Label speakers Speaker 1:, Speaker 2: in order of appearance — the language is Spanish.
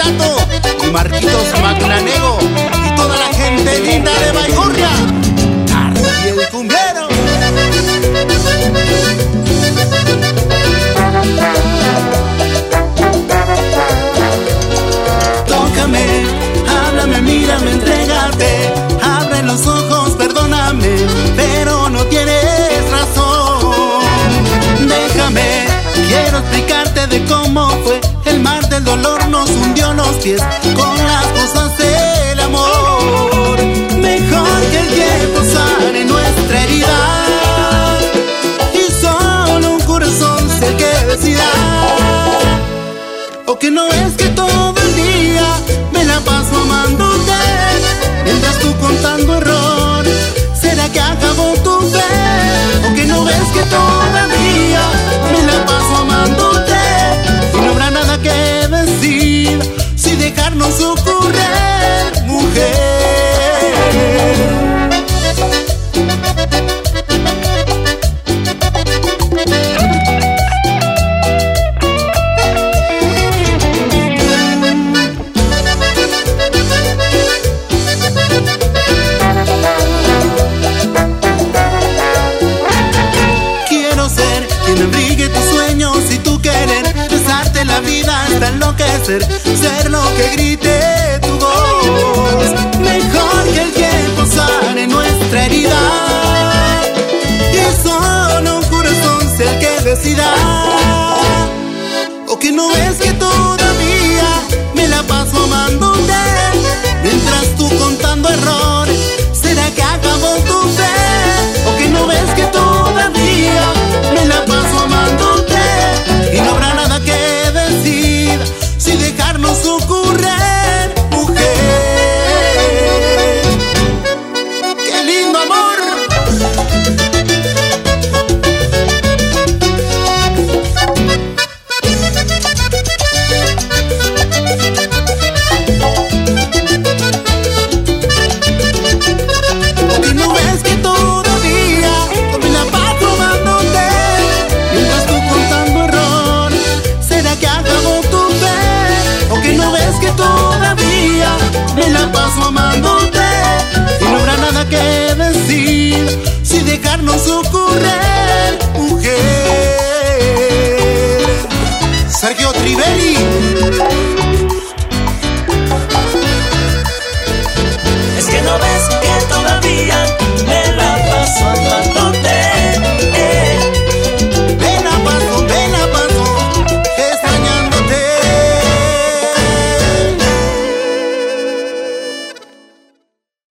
Speaker 1: Tato y Marquitos Magnanego y toda la gente linda de Baigorria. Y el cumbiero. Tócame, háblame, mírame, entrégate. Abre los ojos, perdóname, pero no tienes razón. Déjame, quiero explicarte de cómo fue. El mar del dolor nos hundió los pies con las cosas del amor. Mejor que el tiempo sane nuestra herida y solo un corazón sea el que decida. O que no es que todo el día me la paso amándote mientras tú contando error. ¿Será que acabó tu fe? O que no ves que todavía me la paso amándote y no habrá nada que decir si dejarnos ocurrir, mujer. La vida hasta enloquecer, ser lo que grite tu voz. Mejor que el tiempo sane nuestra herida y solo un corazón sea el que decida. O que no ves que todavía me la paso amándote mientras tú contando errores. ¿Será que acabó tu fe? O que no ves que todavía